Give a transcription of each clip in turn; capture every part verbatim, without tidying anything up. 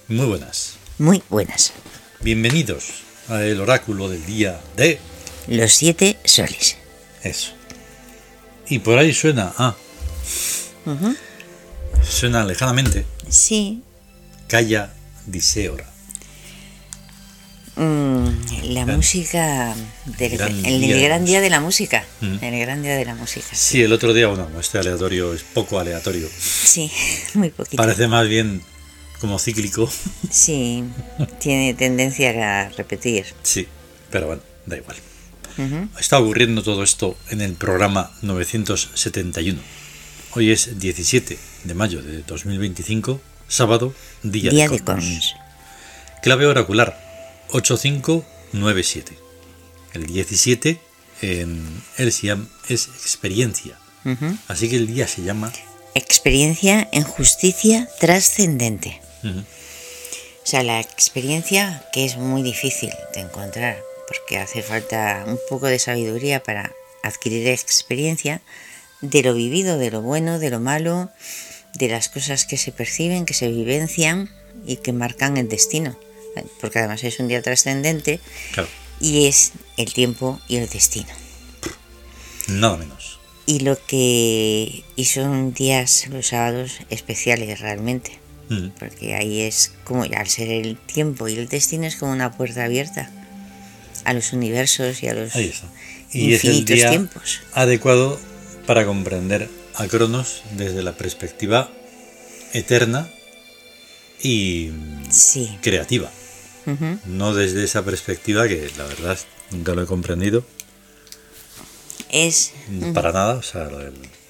Muy buenas. Muy buenas. Bienvenidos al oráculo del día de... Los siete soles. Eso. Y por ahí suena... Ah. Uh-huh. Suena lejanamente. Sí. Calla Diseora. Mm, la gran, música... Del, gran el, día el gran de día de la música. Mm. El gran día de la música. Sí, el otro día, bueno, este aleatorio es poco aleatorio. Sí, muy poquito. Parece más bien como cíclico. Sí, tiene tendencia a repetir. Sí, pero bueno, da igual. Uh-huh. Está ocurriendo todo esto en el programa novecientos setenta y uno. Hoy es diecisiete de mayo de dos mil veinticinco, sábado, día, día de, de Cosmos. Clave oracular ocho cinco nueve siete. El diecisiete en el Siam es experiencia. Uh-huh. Así que el día se llama experiencia en justicia trascendente. Uh-huh. O sea, la experiencia que es muy difícil de encontrar, porque hace falta un poco de sabiduría para adquirir experiencia de lo vivido, de lo bueno, de lo malo, de las cosas que se perciben, que se vivencian y que marcan el destino. Porque además es un día trascendente, claro, y es el tiempo y el destino. Nada menos. Y lo que y son días, los sábados, especiales realmente. Mm. Porque ahí es como, al ser el tiempo y el destino, es como una puerta abierta a los universos y a los ahí está. Y infinitos es el día tiempos adecuado para comprender a Cronos desde la perspectiva eterna y sí. creativa. Uh-huh. No desde esa perspectiva que la verdad nunca lo he comprendido. Es para uh-huh. nada, o sea, el,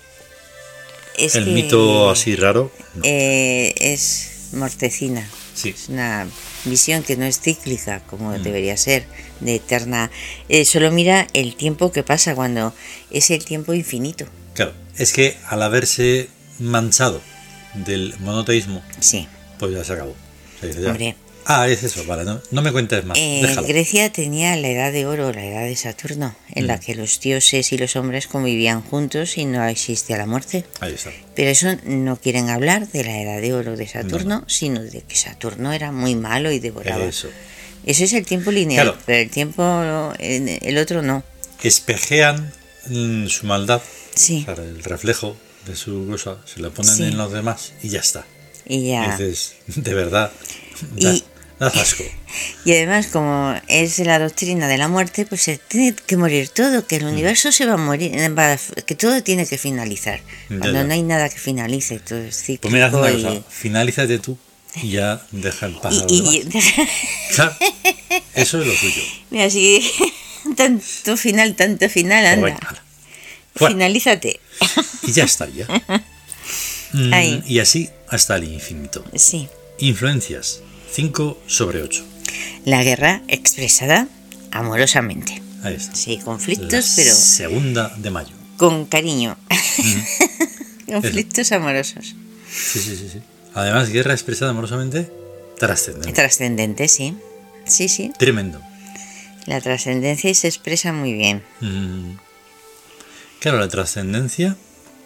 es el que, mito así raro. No. Eh, es mortecina. Sí. Es una visión que no es cíclica como mm. debería ser, de eterna. Eh, solo mira el tiempo que pasa cuando es el tiempo infinito. Claro, es que al haberse manchado del monoteísmo, sí. pues ya se acabó. O sea, ya. Hombre. Ah, es eso, vale, no, no me cuentes más. Eh, Grecia tenía la edad de oro, la edad de Saturno, en mm. la que los dioses y los hombres convivían juntos y no existía la muerte. Ahí está. Pero eso no quieren hablar de la edad de oro de Saturno, no. sino de que Saturno era muy malo y devoraba. Eso. Eso es el tiempo lineal, claro. pero el tiempo, el otro no. Espejean mm, su maldad, sí. o sea, el reflejo de su cosa, se lo ponen sí. en los demás y ya está. Y ya. Dices, de verdad. Da, y, da asco. Y además, como es la doctrina de la muerte, pues se tiene que morir todo, que el universo mm. se va a morir, que todo tiene que finalizar. Ya, Cuando ya. no hay nada que finalice, todo es cíclico. Pues mira, una y... cosa, finalízate tú y ya deja el pájaro. Y, y... Claro, eso es lo suyo. Mira, si tanto final, tanto final, anda. Bueno, bueno, finalízate. Y ya estaría. Mm, Ahí. Y así hasta el infinito. Sí. Influencias, cinco sobre ocho. La guerra expresada amorosamente. Ahí está. Sí, conflictos, la pero... segunda de mayo. Con cariño. Mm. Conflictos Eso. amorosos. Sí, sí, sí, sí. Además, guerra expresada amorosamente, trascendente. Trascendente, sí. Sí, sí. Tremendo. La trascendencia se expresa muy bien. Mm. Claro, la trascendencia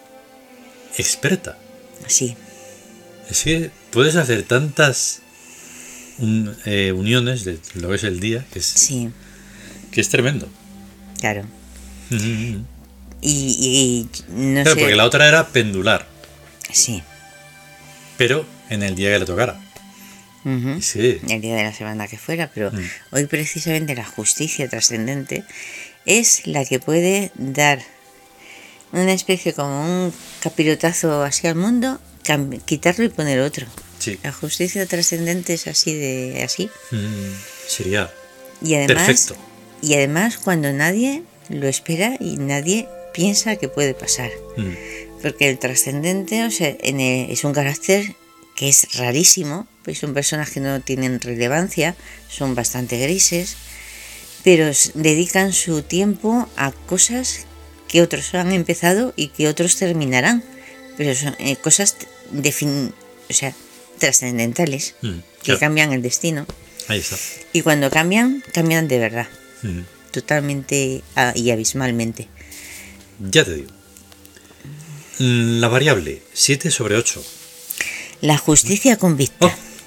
experta. Sí. Es que puedes hacer tantas un, eh, uniones de lo que es el día, que es, sí. que es tremendo. Claro. Mm-hmm. Y, y no claro, sé... porque la otra era pendular. Sí. Pero en el día que le tocara. Uh-huh. Sí. El día de la semana que fuera, pero mm. hoy precisamente la justicia trascendente es la que puede dar una especie como un capirotazo así al mundo, cam- quitarlo y poner otro. Sí. La justicia trascendente es así de así. Mm, sería y además, perfecto. Y además cuando nadie lo espera y nadie piensa que puede pasar. Mm. Porque el trascendente, o sea, en el, es un carácter que es rarísimo, pues son personas que no tienen relevancia, son bastante grises, pero dedican su tiempo a cosas que otros han empezado y que otros terminarán, pero son eh, cosas de fin, o sea, trascendentales, mm, claro. que cambian el destino. Ahí está. Y cuando cambian, cambian de verdad, mm. totalmente ah, y abismalmente. Ya te digo. La variable siete sobre ocho. La justicia convicta. Oh,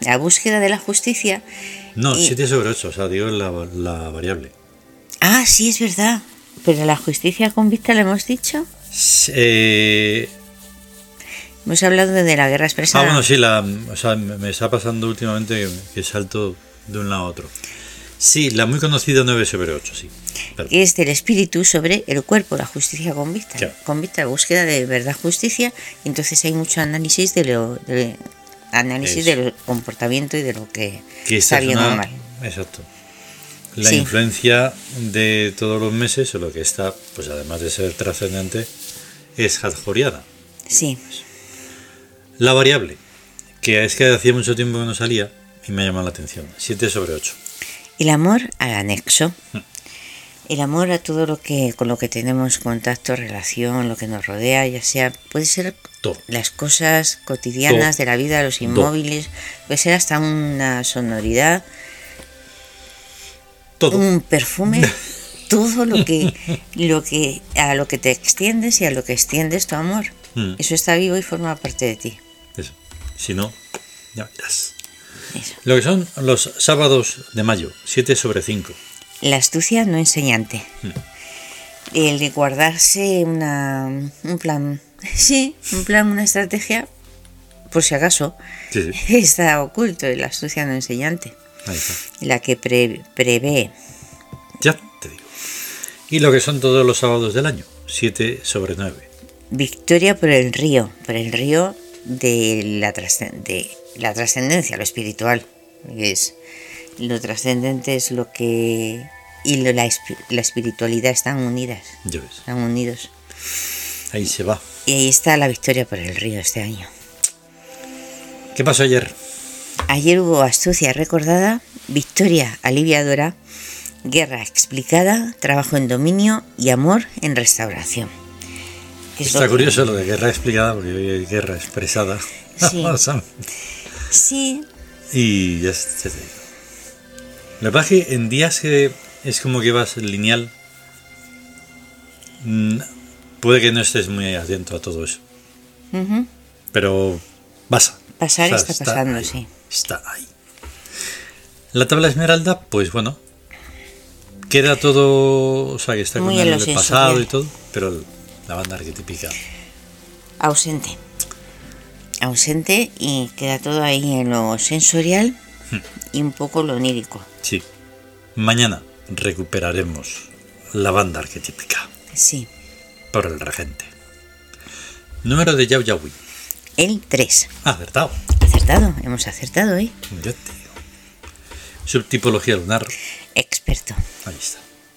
la búsqueda de la justicia. No, y... siete sobre ocho, o sea, digo la, la variable. Ah, sí, es verdad. Pero la justicia con vista, ¿le hemos dicho? Eh... Hemos hablado de la guerra expresada. Ah, bueno, sí, la, o sea, me, me está pasando últimamente que, que salto de un lado a otro. Sí, la muy conocida nueve sobre ocho, sí. Pero... que es del espíritu sobre el cuerpo, la justicia con vista. Claro. Con vista, la búsqueda de verdad, justicia. Y entonces hay mucho análisis de lo... De, análisis Eso. del comportamiento y de lo que, que está bien una, o mal. Exacto. La Sí. influencia de todos los meses, o lo que está, pues además de ser trascendente, es hadjoriana. Sí, La variable, que es que hacía mucho tiempo que no salía y me llama la atención. siete sobre ocho. el amor al anexo. Mm. El amor a todo lo que con lo que tenemos contacto, relación, lo que nos rodea, ya sea, puede ser Todo. las cosas cotidianas Todo. de la vida, los inmóviles, puede ser hasta una sonoridad, Todo. un perfume, todo lo que, lo que a lo que te extiendes y a lo que extiendes tu amor. Mm. Eso está vivo y forma parte de ti. Eso. Si no, ya verás. Eso. Lo que son los sábados de mayo, siete sobre cinco. La astucia no enseñante. Mm. El de guardarse una, un plan, sí, un plan, una estrategia, por si acaso, Sí, sí. está oculto en la astucia no enseñante. Ahí está. La que pre- prevé. Ya te digo. Y lo que son todos los sábados del año, siete sobre nueve. Victoria por el río, por el río de la, trascend- de la trascendencia, lo espiritual. Que es, lo trascendente es lo que... Y lo- la, espi- la espiritualidad están unidas, Ya ves. están unidos. Ahí se va. Y ahí está la victoria por el río este año. ¿Qué pasó ayer? Ayer hubo astucia recordada, victoria aliviadora, guerra explicada, trabajo en dominio y amor en restauración. Que es Está lo que- curioso lo de guerra explicada, porque hoy hay guerra expresada. Sí. O sea, Sí, y ya, es- ya te digo. Lo que pasa es que en días que es como que vas lineal, mm, puede que no estés muy atento a todo eso. ujú, Pero pasa. pasar O sea, está pasando, ahí, sí. Está ahí. La tabla esmeralda, pues bueno, queda todo, o sea, que está Muy con en el lo sensorial. pasado y todo, pero la banda arquetípica. Ausente. Ausente y queda todo ahí en lo sensorial y un poco lo onírico. Sí. Mañana recuperaremos la banda arquetípica Sí. por el regente. Número de Yao Yahui. El tres. Acertado. Acertado, hemos acertado, ¿eh? Ya te digo. Subtipología lunar. Experto. Ahí está.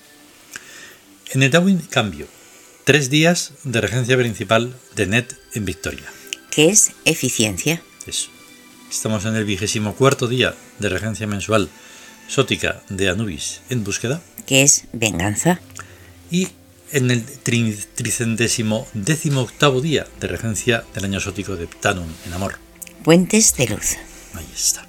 En el Darwin cambio. Tres días de regencia principal de Net en Victoria. ¿Qué es eficiencia? Eso. Estamos en el vigésimo cuarto día de regencia mensual sótica de Anubis en búsqueda. ¿Qué es venganza? Y en el tri- tricentésimo décimo octavo día de regencia del año sótico de Ptanum en amor. Puentes de luz. Ahí está.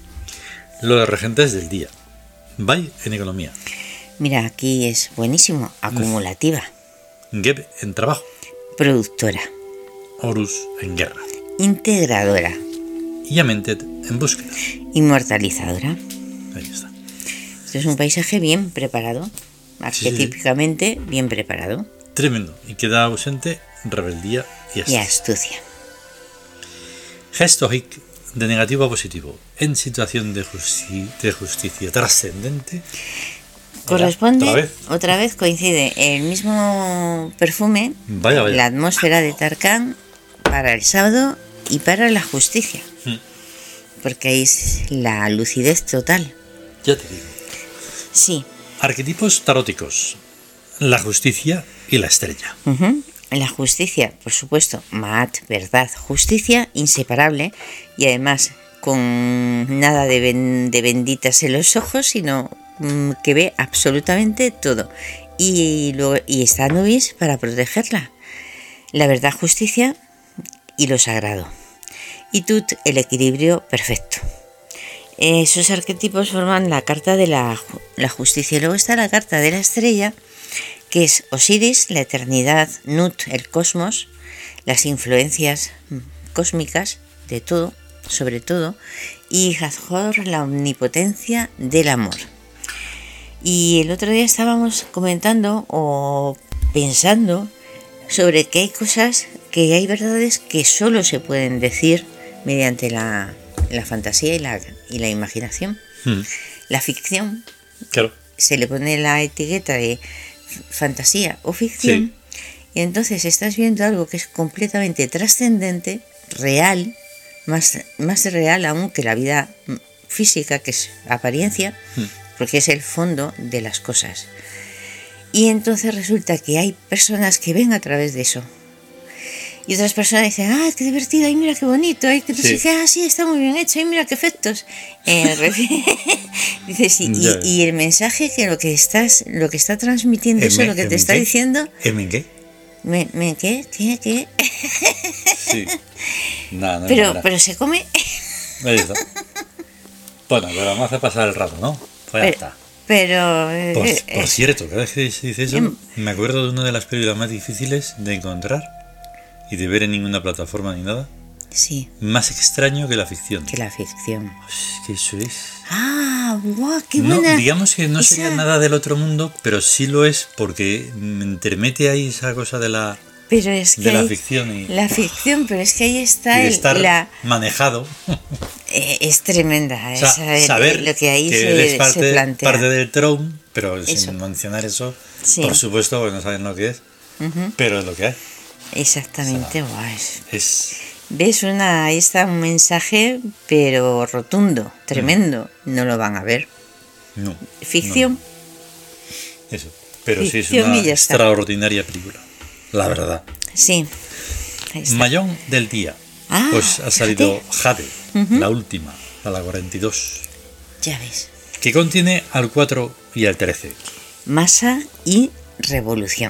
Los regentes del día. Bai en economía. Mira, aquí es buenísimo. Acumulativa. Geb en trabajo. Productora. Horus en guerra. Integradora. Y Amentet en búsqueda. Inmortalizadora. Ahí está. Esto es un paisaje bien preparado. Arquetípicamente bien preparado. Tremendo. Y queda ausente rebeldía y Y astucia. astucia. Gesto hic de negativo a positivo en situación de, justi- de justicia trascendente. Corresponde, Otra vez. otra vez coincide el mismo perfume, Vaya, vaya. la atmósfera de Tarkan para el sábado y para la justicia. Mm. Porque ahí es la lucidez total. Ya te digo. Sí. Arquetipos taróticos. La justicia y la estrella. Ujú. La justicia, por supuesto, Maat, verdad, justicia, inseparable y además con nada de, ben- de benditas en los ojos, sino mm, que ve absolutamente todo. Y, luego, y está Anubis para protegerla. La verdad, justicia y lo sagrado. Y Tut, el equilibrio perfecto. Esos arquetipos forman la carta de la, ju- la justicia. Y luego está la carta de la estrella, que es Osiris, la eternidad, Nut, el cosmos, las influencias mm, cósmicas de todo, sobre todo, y Hathor, la omnipotencia del amor. Y el otro día estábamos comentando o pensando sobre que hay cosas, que hay verdades que solo se pueden decir mediante la, la fantasía y la, y la imaginación. Mm. La ficción, Claro. se le pone la etiqueta de fantasía o ficción, sí. Y entonces estás viendo algo que es completamente trascendente, real, más, más real aún que la vida física, que es apariencia, mm. porque es el fondo de las cosas. Y entonces resulta que hay personas que ven a través de eso. Y otras personas dicen, ah, qué divertido, ay, mira qué bonito, ay, que tú sí. ah, sí, está muy bien hecho, ay, mira qué efectos. Eh, Dices, y, y, y el mensaje que lo que estás, lo que está transmitiendo eso, lo que te está qué? diciendo. ¿En qué? ¿Me, me qué? ¿Qué? ¿Qué? Sí. No, no pero, pero se come. Ahí está. Bueno, pero vamos a hacer pasar el rato, ¿no? Pues ya está. Pero. Por, eh, por eh, cierto, cada vez que se dice eso, eh, me acuerdo de una de las películas más difíciles de encontrar y de ver en ninguna plataforma ni nada. Sí. Más extraño que la ficción. Que la ficción. Pues que eso es. Ah, guau, qué no, buena. Digamos que no esa... sería nada del otro mundo, pero sí lo es porque me intermete ahí esa cosa de la. Pero es que de la hay, ficción y, la ficción, pero es que ahí está y el, estar la manejado. Eh, es tremenda, o sea, esa, el, saber lo que ahí que se, él es parte, se plantea. parte del throne, pero eso. sin mencionar eso, sí. Por supuesto, porque no saben lo que es, uh-huh. Pero es lo que hay. Exactamente, o sea, guay. Es... ¿Ves? Una, ahí está un mensaje, pero rotundo, tremendo. Mm. No lo van a ver. No. Ficción. No. Eso. Pero Ficción sí es una extraordinaria película. La verdad. Sí. Mayón del día. Ah, pues ha salido fíjate. Jade, uh-huh. La última, a la cuarenta y dos. Ya ves. Que contiene al cuatro y al trece. Masa y revolución.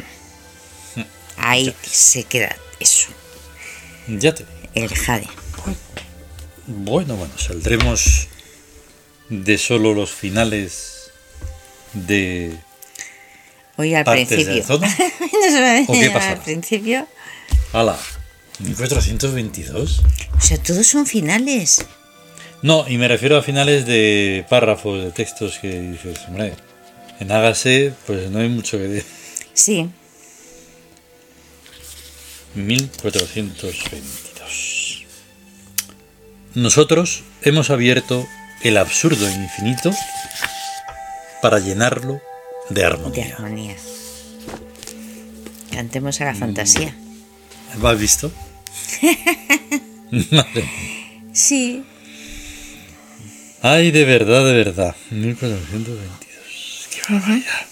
Ahí se queda eso. Ya te El Jade. Bueno, bueno, saldremos de solo los finales de Hoy al partes principio. Del Zona. ¿O qué pasa? Al principio. Hala, mil cuatrocientos veintidós. O sea, todos son finales. No, y me refiero a finales de párrafos, de textos que dices, hombre, en Hágase, pues no hay mucho que decir. Sí. mil cuatrocientos veintidós. Nosotros hemos abierto el absurdo infinito para llenarlo de armonía. De armonía. Cantemos a la fantasía. ¿Lo has visto? Madre. Sí. Ay, de verdad, de verdad. mil cuatrocientos veintidós. Qué barbaridad.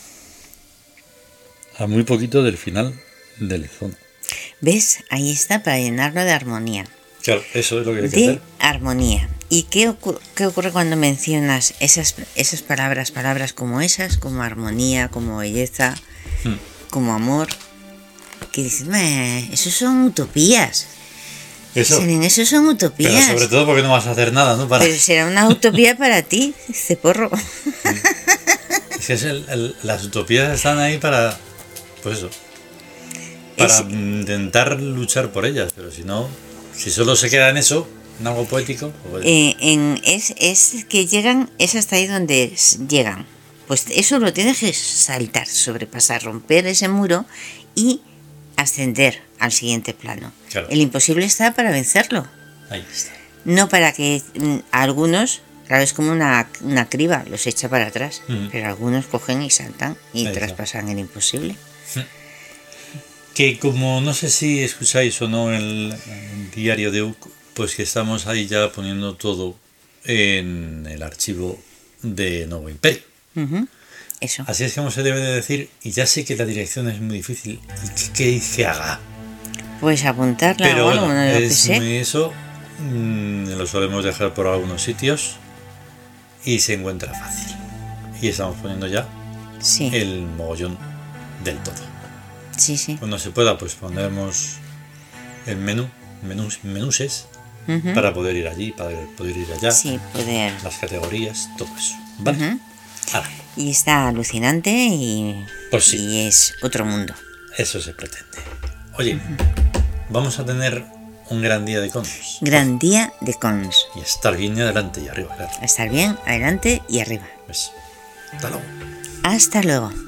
A muy poquito del final del Zona. ¿Ves? Ahí está, para llenarlo de armonía. Claro, eso es lo que hay que de hacer. Armonía. ¿Y qué, ocu- qué ocurre cuando mencionas esas, esas palabras, palabras como esas, como armonía, como belleza, hmm. como amor? Que dices, eso son utopías. Eso. Eso son utopías. Pero sobre todo porque no vas a hacer nada, ¿no? Para... Pero será una utopía para ti, ceporro. Es que es el, el, las utopías están ahí para, pues eso, para es... intentar luchar por ellas, pero si no, si solo se queda en eso, en algo poético. Pues... Eh, en, es, es que llegan, es hasta ahí donde llegan. Pues eso lo tienes que saltar, sobrepasar, romper ese muro y ascender al siguiente plano. Claro. El imposible está para vencerlo. Ahí está. No para que mm, algunos, claro, es como una, una criba, los echa para atrás, uh-huh. pero algunos cogen y saltan y Ahí traspasan está. El imposible. Que como no sé si escucháis o no el, el diario de U C, pues que estamos ahí ya poniendo todo en el archivo de Nuevo Imperio. Uh-huh. Eso. Así es como se debe de decir, y ya sé que la dirección es muy difícil. ¿Y qué, qué, qué haga? Pues apuntarla. Pero bueno, bueno, no lo es que sé. muy eso, mmm, lo solemos dejar por algunos sitios y se encuentra fácil. Y estamos poniendo ya sí. el mogollón del todo. Sí, sí. Cuando se pueda, pues ponemos el menú, menús, menuses, uh-huh. para poder ir allí, para poder ir allá. Sí, poder. Las categorías, todo eso. ¿Vale? Uh-huh. Y está alucinante y, pues sí. y es otro mundo. Eso se pretende. Oye, uh-huh. vamos a tener un gran día de cons. Gran día de cons. Y estar bien adelante y arriba, claro. Estar bien, adelante y arriba. Pues, hasta luego. Hasta luego.